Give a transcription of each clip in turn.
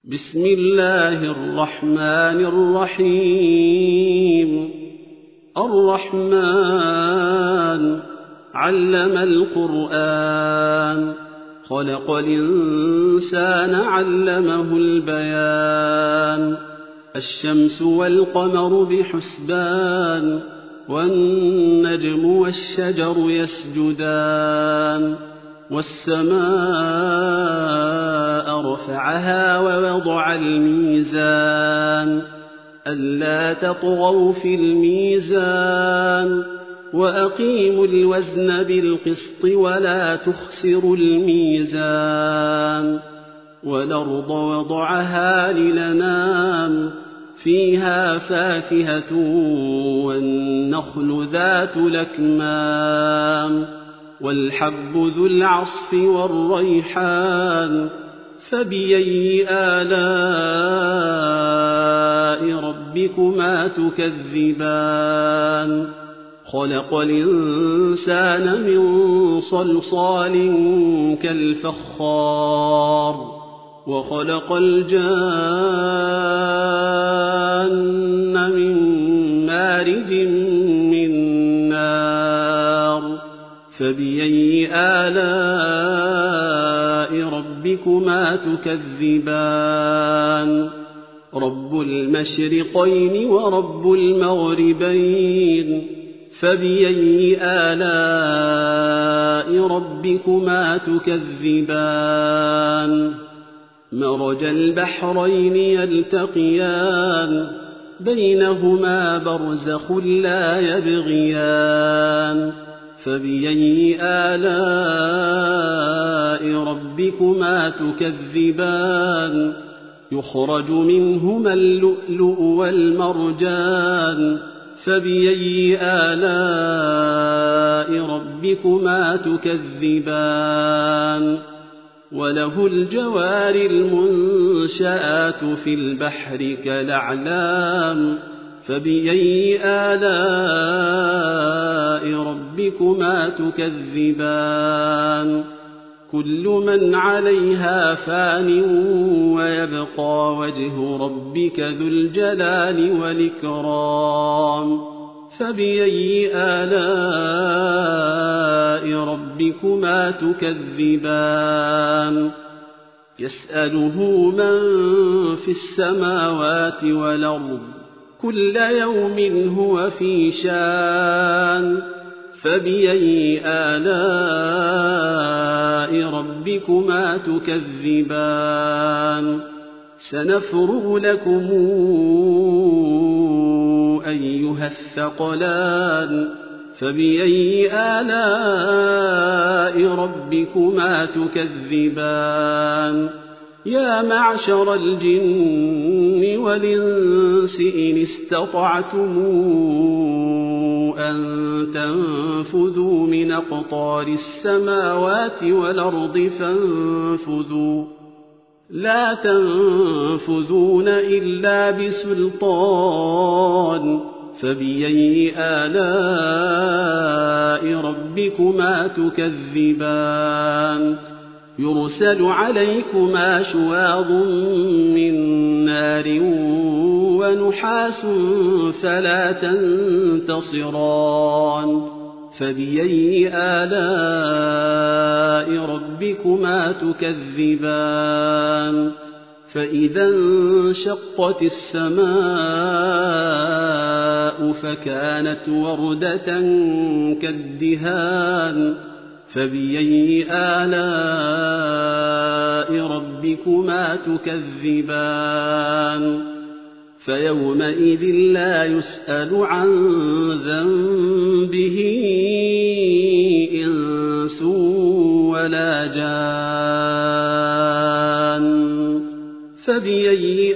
بسم الله الرحمن الرحيم. الرحمن علم القرآن، خلق الإنسان علمه البيان. الشمس والقمر بحسبان، والنجم والشجر يسجدان. والسماء رفعها ووضع الميزان، ألا تطغوا في الميزان، وأقيموا الوزن بالقسط ولا تخسروا الميزان. والأرض وضعها للأنام، فيها فاكهة والنخل ذات الأكمام، والحب ذو العصف والريحان. فبأي آلاء ربكما تكذبان؟ خلق الإنسان من صلصال كالفخار، وخلق الجان من مارج من نار. فبأي آلاء ربكما تكذبان؟ رب المشرقين ورب المغربين. فبأي آلاء ربكما تكذبان؟ مرج البحرين يلتقيان، بينهما برزخ لا يبغيان. فبأي آلاء ربكما تكذبان؟ يخرج منهما اللؤلؤ والمرجان. فبأي آلاء ربكما تكذبان؟ وله الجوار المنشآت في البحر كالأعلام. فبأي آلاء ربكما تكذبان؟ كل من عليها فان، ويبقى وجه ربك ذو الجلال والإكرام. فبأي آلاء ربكما تكذبان؟ يسأله من في السماوات والأرض، كل يوم هو في شان. فبأي آلاء ربكما تكذبان؟ سنفرغ لكم أيها الثقلان. فبأي آلاء ربكما تكذبان؟ يا معشر الجن والإنس إن استطعتم أن تنفذوا من أقطار السماوات والأرض فانفذوا، لا تنفذون إلا بسلطان. فبأي آلاء ربكما تكذبان؟ يرسل عليكما شواظ من نار ونحاس فلا تنتصران. فبأي آلاء ربكما تكذبان؟ فإذا انشقت السماء فكانت وردة كالدهان. فبأي آلاء ربكما تكذبان؟ فيومئذ لا يسأل عن ذنبه إنس ولا جان. فبأي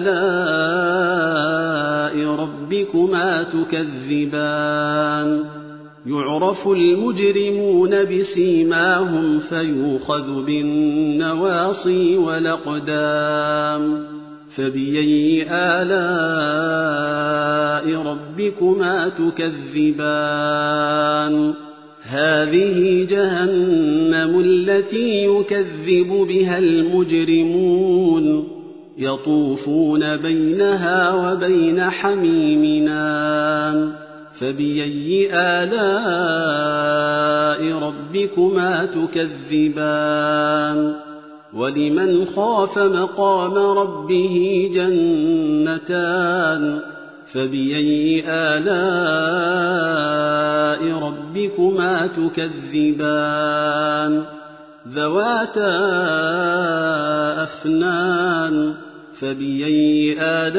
آلاء ربكما تكذبان؟ يعرف المجرمون بسيماهم، فيؤخذ بالنواصي والأقدام. فبأي آلاء ربكما تكذبان؟ هذه جهنم التي يكذب بها المجرمون يطوفون بينها وبين حميم آن فبأي آلاء ربكما تكذبان ولمن خاف مقام ربه جنتان فبأي آلاء ربكما تكذبان ذواتا أفنان فبأي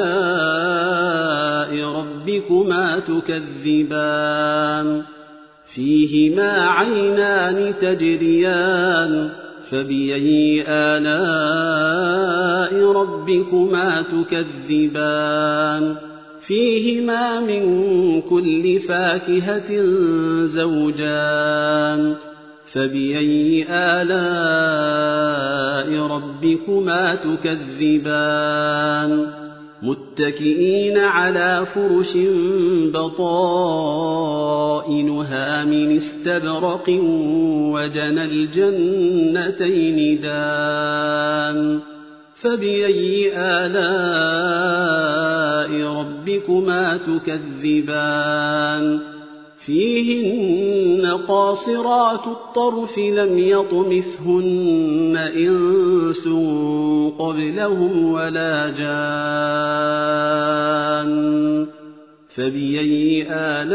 آلاء ربكما تكذبان فيهما عينان تجريان فبأي آلاء ربكما تكذبان فيهما من كل فاكهة زوجان فبأي آلاء ربكما تكذبان متكئين على فرش بطائنها من استبرق وجنى الجنتين دان فبأي آلاء ربكما تكذبان فيهن قاصرات الطرف لم يطمثهن إنس قبلهم ولا جان فبأي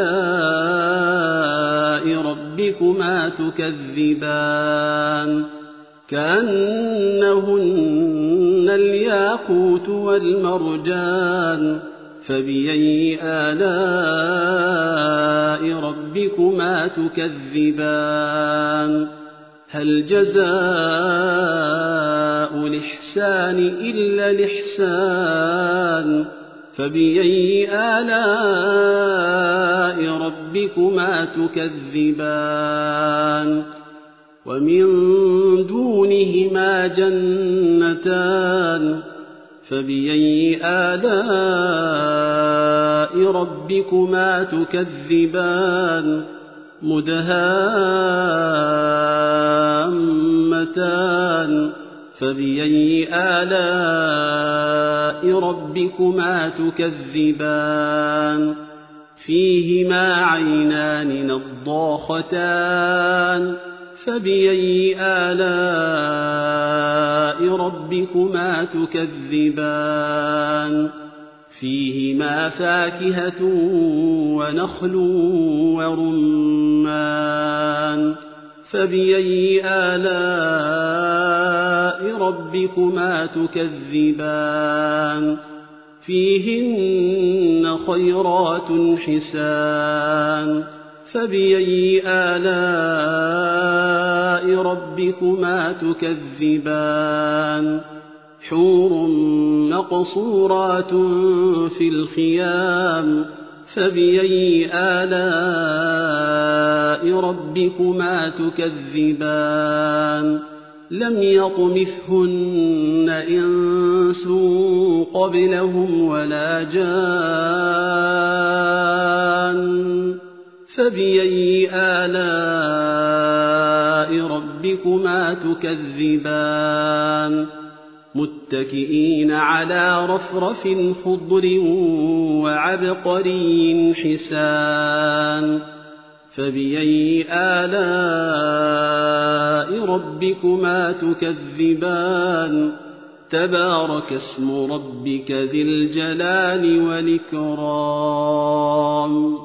آلاء ربكما تكذبان كأنهن الياقوت والمرجان فبأي آلاء ربكما تكذبان هل جزاء الإحسان إلا الإحسان فبأي آلاء ربكما تكذبان ومن دونهما جنتان فبأي آلاء ربكما تكذبان مدهامتان فبأي آلاء ربكما تكذبان فيهما عينان نضاختان فبأي آلاء ربكما تكذبان فيهما فاكهة ونخل ورمان فبأي آلاء ربكما تكذبان فيهن خيرات حسان فبأي آلاء ربكما تكذبان حور مقصورات في الخيام فبأي آلاء ربكما تكذبان لم يطمثهن إنس قبلهم ولا جان فبأي آلاء ربكما تكذبان متكئين على رفرف خضر وعبقري حسان فبأي آلاء ربكما تكذبان تبارك اسم ربك ذي الجلال والإكرام